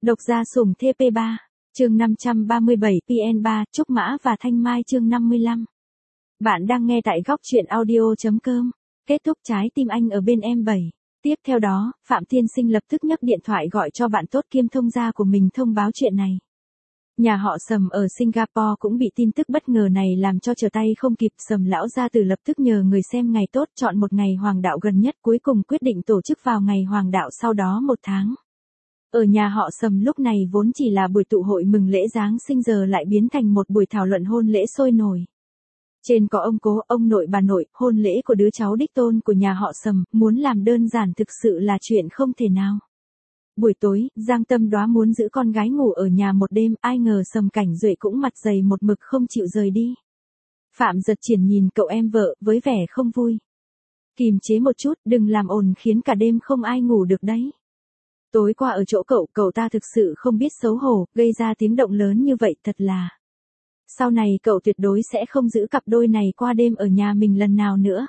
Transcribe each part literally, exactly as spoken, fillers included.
Độc gia sủng thê pê ba, chương năm trăm ba mươi bảy pê en ba, Trúc Mã và Thanh Mai chương năm mươi lăm. Bạn đang nghe tại góc truyện audio.com. Kết thúc trái tim anh ở bên em bảy. Tiếp theo đó, Phạm Tiên Sinh lập tức nhấc điện thoại gọi cho bạn tốt kiêm thông gia của mình thông báo chuyện này. Nhà họ Sầm ở Singapore cũng bị tin tức bất ngờ này làm cho trở tay không kịp. Sầm lão gia tử lập tức nhờ người xem ngày tốt, chọn một ngày hoàng đạo gần nhất, cuối cùng quyết định tổ chức vào ngày hoàng đạo sau đó một tháng. Ở nhà họ Sầm lúc này vốn chỉ là buổi tụ hội mừng lễ Giáng sinh giờ lại biến thành một buổi thảo luận hôn lễ sôi nổi. Trên có ông cố, ông nội bà nội, hôn lễ của đứa cháu đích tôn của nhà họ Sầm, muốn làm đơn giản thực sự là chuyện không thể nào. Buổi tối, Giang Tâm Đóa muốn giữ con gái ngủ ở nhà một đêm, ai ngờ Sầm Cảnh Duệ cũng mặt dày một mực không chịu rời đi. Phạm Giật Triển nhìn cậu em vợ, với vẻ không vui. Kìm chế một chút, đừng làm ồn khiến cả đêm không ai ngủ được đấy. Tối qua ở chỗ cậu, cậu ta thực sự không biết xấu hổ, gây ra tiếng động lớn như vậy thật là. Sau này cậu tuyệt đối sẽ không giữ cặp đôi này qua đêm ở nhà mình lần nào nữa.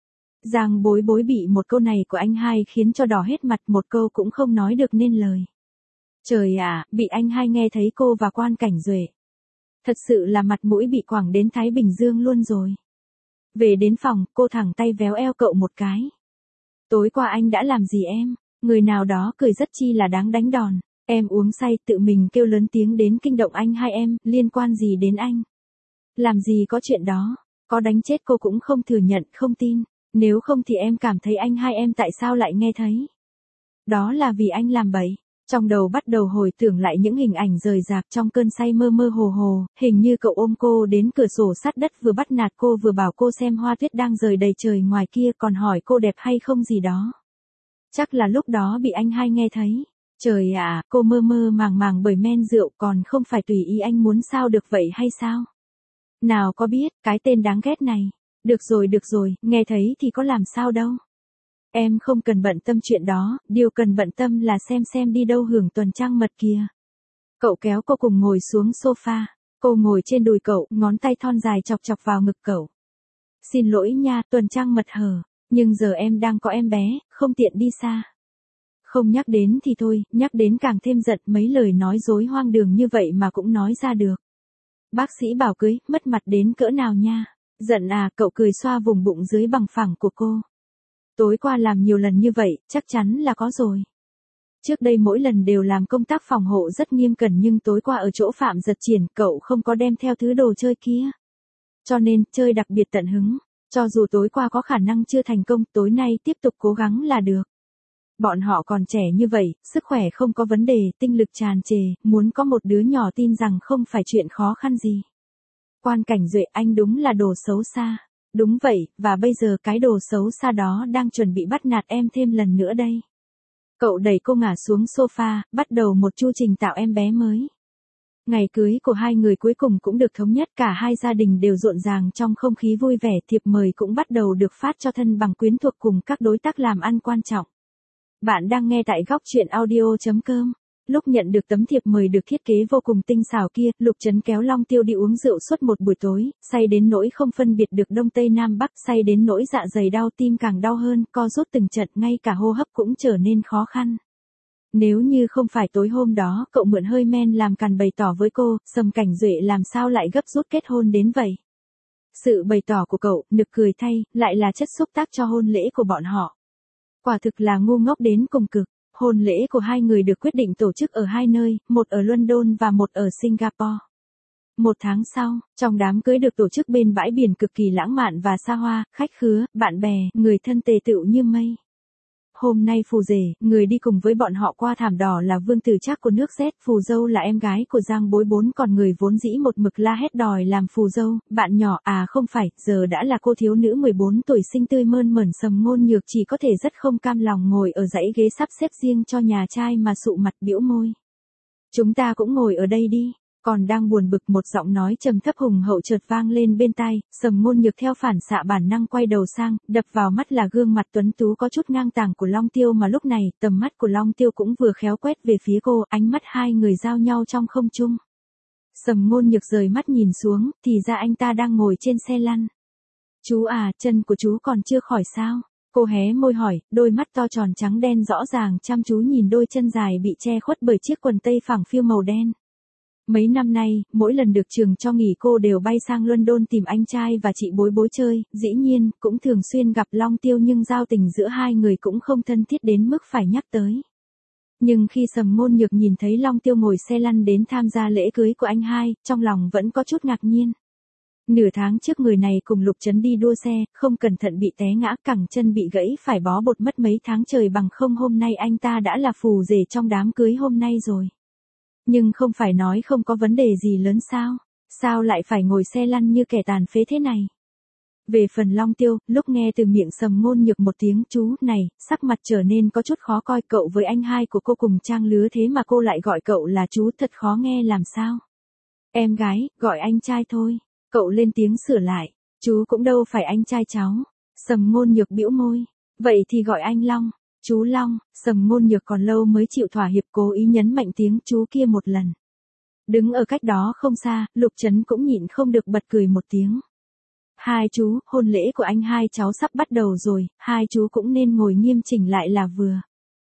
Giang Bối Bối bị một câu này của anh hai khiến cho đỏ hết mặt, một câu cũng không nói được nên lời. Trời ạ, bị anh hai nghe thấy cô và Quan Cảnh Duệ. Thật sự là mặt mũi bị quẳng đến Thái Bình Dương luôn rồi. Về đến phòng, cô thẳng tay véo eo cậu một cái. Tối qua anh đã làm gì em? Người nào đó cười rất chi là đáng đánh đòn. Em uống say tự mình kêu lớn tiếng đến kinh động anh hai em, liên quan gì đến anh? Làm gì có chuyện đó, có đánh chết cô cũng không thừa nhận, không tin. Nếu không thì em cảm thấy anh hai em tại sao lại nghe thấy? Đó là vì anh làm bậy. Trong đầu bắt đầu hồi tưởng lại những hình ảnh rời rạc trong cơn say mơ mơ hồ hồ, hình như cậu ôm cô đến cửa sổ sát đất vừa bắt nạt cô vừa bảo cô xem hoa tuyết đang rời đầy trời ngoài kia còn hỏi cô đẹp hay không gì đó. Chắc là lúc đó bị anh hai nghe thấy. Trời ạ, cô mơ mơ màng màng bởi men rượu còn không phải tùy ý anh muốn sao được vậy hay sao? Nào có biết, cái tên đáng ghét này. Được rồi được rồi, nghe thấy thì có làm sao đâu. Em không cần bận tâm chuyện đó, điều cần bận tâm là xem xem đi đâu hưởng tuần trăng mật kìa. Cậu kéo cô cùng ngồi xuống sofa, cô ngồi trên đùi cậu, ngón tay thon dài chọc chọc vào ngực cậu. Xin lỗi nha, tuần trăng mật hở, nhưng giờ em đang có em bé, không tiện đi xa. Không nhắc đến thì thôi, nhắc đến càng thêm giận, mấy lời nói dối hoang đường như vậy mà cũng nói ra được. Bác sĩ bảo cưới, mất mặt đến cỡ nào nha. Giận à, cậu cười xoa vùng bụng dưới bằng phẳng của cô. Tối qua làm nhiều lần như vậy, chắc chắn là có rồi. Trước đây mỗi lần đều làm công tác phòng hộ rất nghiêm cẩn nhưng tối qua ở chỗ Phạm Giật Triển, cậu không có đem theo thứ đồ chơi kia. Cho nên, chơi đặc biệt tận hứng. Cho dù tối qua có khả năng chưa thành công, tối nay tiếp tục cố gắng là được. Bọn họ còn trẻ như vậy, sức khỏe không có vấn đề, tinh lực tràn trề, muốn có một đứa nhỏ tin rằng không phải chuyện khó khăn gì. Quan Cảnh Duệ, anh đúng là đồ xấu xa. Đúng vậy, và bây giờ cái đồ xấu xa đó đang chuẩn bị bắt nạt em thêm lần nữa đây. Cậu đẩy cô ngả xuống sofa, bắt đầu một chu trình tạo em bé mới. Ngày cưới của hai người cuối cùng cũng được thống nhất, cả hai gia đình đều rộn ràng trong không khí vui vẻ, thiệp mời cũng bắt đầu được phát cho thân bằng quyến thuộc cùng các đối tác làm ăn quan trọng. Bạn đang nghe tại góc truyện audio.com. Lúc nhận được tấm thiệp mời được thiết kế vô cùng tinh xảo kia, Lục Trấn kéo Long Tiêu đi uống rượu suốt một buổi tối, say đến nỗi không phân biệt được Đông Tây Nam Bắc, say đến nỗi dạ dày đau tim càng đau hơn, co rút từng trận, ngay cả hô hấp cũng trở nên khó khăn. Nếu như không phải tối hôm đó, cậu mượn hơi men làm càn bày tỏ với cô, Sầm Cảnh Duệ làm sao lại gấp rút kết hôn đến vậy. Sự bày tỏ của cậu, nực cười thay, lại là chất xúc tác cho hôn lễ của bọn họ. Quả thực là ngu ngốc đến cùng cực. Hôn lễ của hai người được quyết định tổ chức ở hai nơi, một ở London và một ở Singapore. Một tháng sau, trong đám cưới được tổ chức bên bãi biển cực kỳ lãng mạn và xa hoa, khách khứa, bạn bè, người thân tề tựu như mây. Hôm nay phù rể, người đi cùng với bọn họ qua thảm đỏ là Vương Tử Trác của nước Z, phù dâu là em gái của Giang Bối Bốn, còn người vốn dĩ một mực la hét đòi làm phù dâu, bạn nhỏ, à không phải, giờ đã là cô thiếu nữ mười bốn tuổi xinh tươi mơn mởn Sầm Ngôn Nhược chỉ có thể rất không cam lòng ngồi ở dãy ghế sắp xếp riêng cho nhà trai mà sụ mặt bĩu môi. Chúng ta cũng ngồi ở đây đi. Còn đang buồn bực một giọng nói trầm thấp hùng hậu chợt vang lên bên tai, Sầm Ngôn Nhược theo phản xạ bản năng quay đầu sang, đập vào mắt là gương mặt tuấn tú có chút ngang tàng của Long Tiêu mà lúc này, tầm mắt của Long Tiêu cũng vừa khéo quét về phía cô, ánh mắt hai người giao nhau trong không trung. Sầm Ngôn Nhược rời mắt nhìn xuống, thì ra anh ta đang ngồi trên xe lăn. Chú à, chân của chú còn chưa khỏi sao? Cô hé môi hỏi, đôi mắt to tròn trắng đen rõ ràng chăm chú nhìn đôi chân dài bị che khuất bởi chiếc quần tây phẳng phiu màu đen. Mấy năm nay, mỗi lần được trường cho nghỉ cô đều bay sang London tìm anh trai và chị Bối Bối chơi, dĩ nhiên, cũng thường xuyên gặp Long Tiêu nhưng giao tình giữa hai người cũng không thân thiết đến mức phải nhắc tới. Nhưng khi Sầm Ngôn Nhược nhìn thấy Long Tiêu ngồi xe lăn đến tham gia lễ cưới của anh hai, trong lòng vẫn có chút ngạc nhiên. Nửa tháng trước người này cùng Lục Trấn đi đua xe, không cẩn thận bị té ngã, cẳng chân bị gãy phải bó bột mất mấy tháng trời, bằng không hôm nay anh ta đã là phù rể trong đám cưới hôm nay rồi. Nhưng không phải nói không có vấn đề gì lớn sao? Sao lại phải ngồi xe lăn như kẻ tàn phế thế này? Về phần Long Tiêu, lúc nghe từ miệng Sầm Ngôn Nhược một tiếng chú này, sắc mặt trở nên có chút khó coi. Cậu với anh hai của cô cùng trang lứa thế mà cô lại gọi cậu là chú, thật khó nghe làm sao? Em gái, gọi anh trai thôi. Cậu lên tiếng sửa lại, chú cũng đâu phải anh trai cháu. Sầm Ngôn Nhược bĩu môi, vậy thì gọi anh Long. Chú Long. Sầm Ngôn Nhược còn lâu mới chịu thỏa hiệp, cố ý nhấn mạnh tiếng chú kia một lần. Đứng ở cách đó không xa, Lục Trấn cũng nhịn không được bật cười một tiếng. Hai chú, hôn lễ của anh hai cháu sắp bắt đầu rồi, hai chú cũng nên ngồi nghiêm chỉnh lại là vừa.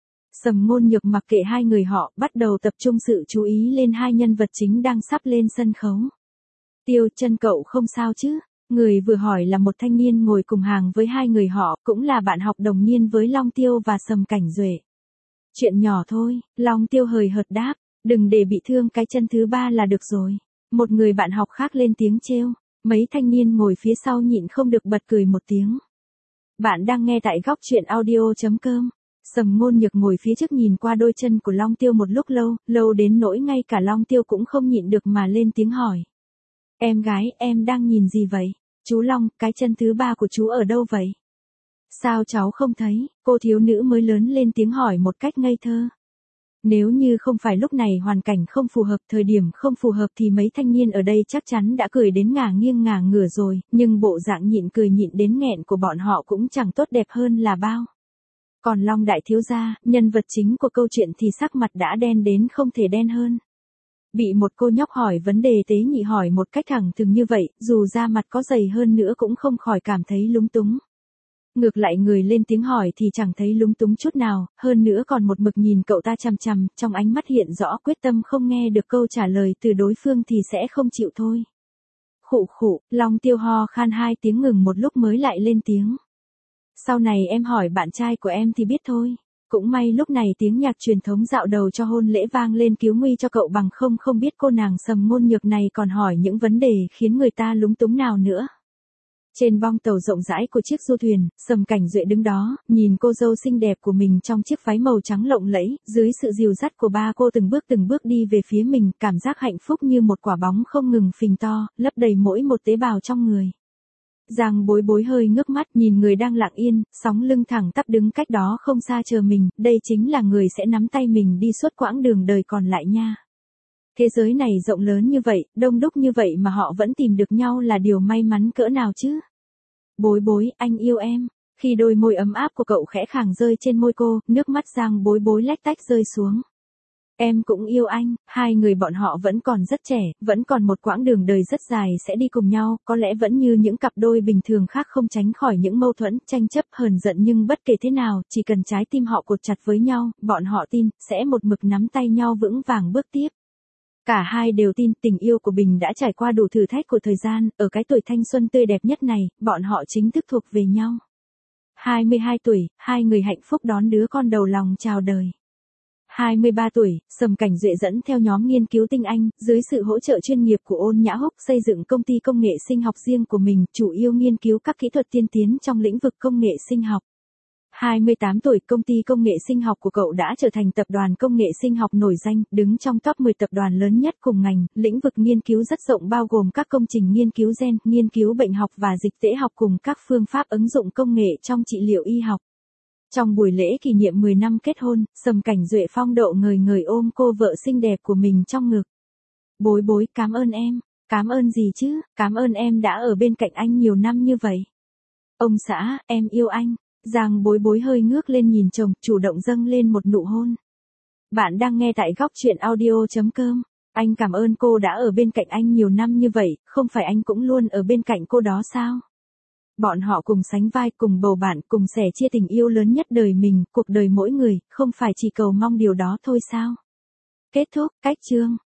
Sầm Ngôn Nhược mặc kệ hai người họ, bắt đầu tập trung sự chú ý lên hai nhân vật chính đang sắp lên sân khấu. Tiêu Chân, cậu không sao chứ? Người vừa hỏi là một thanh niên ngồi cùng hàng với hai người họ, cũng là bạn học đồng niên với Long Tiêu và Sầm Cảnh Duệ. Chuyện nhỏ thôi, Long Tiêu hời hợt đáp, đừng để bị thương cái chân thứ ba là được rồi. Một người bạn học khác lên tiếng trêu, mấy thanh niên ngồi phía sau nhịn không được bật cười một tiếng. Bạn đang nghe tại góc truyện audio chấm com. Sầm Ngôn Nhược ngồi phía trước nhìn qua đôi chân của Long Tiêu một lúc lâu, lâu đến nỗi ngay cả Long Tiêu cũng không nhịn được mà lên tiếng hỏi. Em gái, em đang nhìn gì vậy? Chú Long, cái chân thứ ba của chú ở đâu vậy? Sao cháu không thấy? Cô thiếu nữ mới lớn lên tiếng hỏi một cách ngây thơ. Nếu như không phải lúc này hoàn cảnh không phù hợp, thời điểm không phù hợp thì mấy thanh niên ở đây chắc chắn đã cười đến ngả nghiêng ngả ngửa rồi, nhưng bộ dạng nhịn cười nhịn đến nghẹn của bọn họ cũng chẳng tốt đẹp hơn là bao. Còn Long đại thiếu gia, nhân vật chính của câu chuyện thì sắc mặt đã đen đến không thể đen hơn. Bị một cô nhóc hỏi vấn đề tế nhị hỏi một cách thẳng thừng như vậy, dù da mặt có dày hơn nữa cũng không khỏi cảm thấy lúng túng. Ngược lại người lên tiếng hỏi thì chẳng thấy lúng túng chút nào, hơn nữa còn một mực nhìn cậu ta chằm chằm, trong ánh mắt hiện rõ quyết tâm không nghe được câu trả lời từ đối phương thì sẽ không chịu thôi. Khụ khụ, Long Tiêu ho khan hai tiếng ngừng một lúc mới lại lên tiếng. Sau này em hỏi bạn trai của em thì biết thôi. Cũng may lúc này tiếng nhạc truyền thống dạo đầu cho hôn lễ vang lên cứu nguy cho cậu, bằng không không biết cô nàng Sầm Ngôn Nhược này còn hỏi những vấn đề khiến người ta lúng túng nào nữa. Trên bong tàu rộng rãi của chiếc du thuyền, Sầm Cảnh Duệ đứng đó, nhìn cô dâu xinh đẹp của mình trong chiếc váy màu trắng lộng lẫy, dưới sự dìu dắt của ba cô từng bước từng bước đi về phía mình, cảm giác hạnh phúc như một quả bóng không ngừng phình to, lấp đầy mỗi một tế bào trong người. Giang Bối Bối hơi ngước mắt nhìn người đang lặng yên, sóng lưng thẳng tắp đứng cách đó không xa chờ mình, đây chính là người sẽ nắm tay mình đi suốt quãng đường đời còn lại nha. Thế giới này rộng lớn như vậy, đông đúc như vậy mà họ vẫn tìm được nhau là điều may mắn cỡ nào chứ. Bối Bối, anh yêu em. Khi đôi môi ấm áp của cậu khẽ khàng rơi trên môi cô, nước mắt Giang Bối Bối lách tách rơi xuống. Em cũng yêu anh, hai người bọn họ vẫn còn rất trẻ, vẫn còn một quãng đường đời rất dài sẽ đi cùng nhau, có lẽ vẫn như những cặp đôi bình thường khác không tránh khỏi những mâu thuẫn, tranh chấp, hờn giận, nhưng bất kể thế nào, chỉ cần trái tim họ cột chặt với nhau, bọn họ tin, sẽ một mực nắm tay nhau vững vàng bước tiếp. Cả hai đều tin tình yêu của mình đã trải qua đủ thử thách của thời gian, ở cái tuổi thanh xuân tươi đẹp nhất này, bọn họ chính thức thuộc về nhau. hai mươi hai tuổi, hai người hạnh phúc đón đứa con đầu lòng chào đời. hai mươi ba tuổi, Sầm Cảnh Duệ dẫn theo nhóm nghiên cứu tinh anh, dưới sự hỗ trợ chuyên nghiệp của Ôn Nhã Húc xây dựng công ty công nghệ sinh học riêng của mình, chủ yếu nghiên cứu các kỹ thuật tiên tiến trong lĩnh vực công nghệ sinh học. hai mươi tám tuổi, công ty công nghệ sinh học của cậu đã trở thành tập đoàn công nghệ sinh học nổi danh, đứng trong top mười tập đoàn lớn nhất cùng ngành, lĩnh vực nghiên cứu rất rộng bao gồm các công trình nghiên cứu gen, nghiên cứu bệnh học và dịch tễ học cùng các phương pháp ứng dụng công nghệ trong trị liệu y học. Trong buổi lễ kỷ niệm mười năm kết hôn, Sầm Cảnh Duệ phong độ ngời ngời ôm cô vợ xinh đẹp của mình trong ngực. Bối Bối, cảm ơn em. Cảm ơn gì chứ, cảm ơn em đã ở bên cạnh anh nhiều năm như vậy. Ông xã, em yêu anh. Giang Bối Bối hơi ngước lên nhìn chồng, chủ động dâng lên một nụ hôn. Bạn đang nghe tại góc truyện audio chấm com. Anh cảm ơn cô đã ở bên cạnh anh nhiều năm như vậy, không phải anh cũng luôn ở bên cạnh cô đó sao? Bọn họ cùng sánh vai, cùng bầu bạn, cùng sẻ chia tình yêu lớn nhất đời mình, cuộc đời mỗi người, không phải chỉ cầu mong điều đó thôi sao? Kết thúc, cách chương.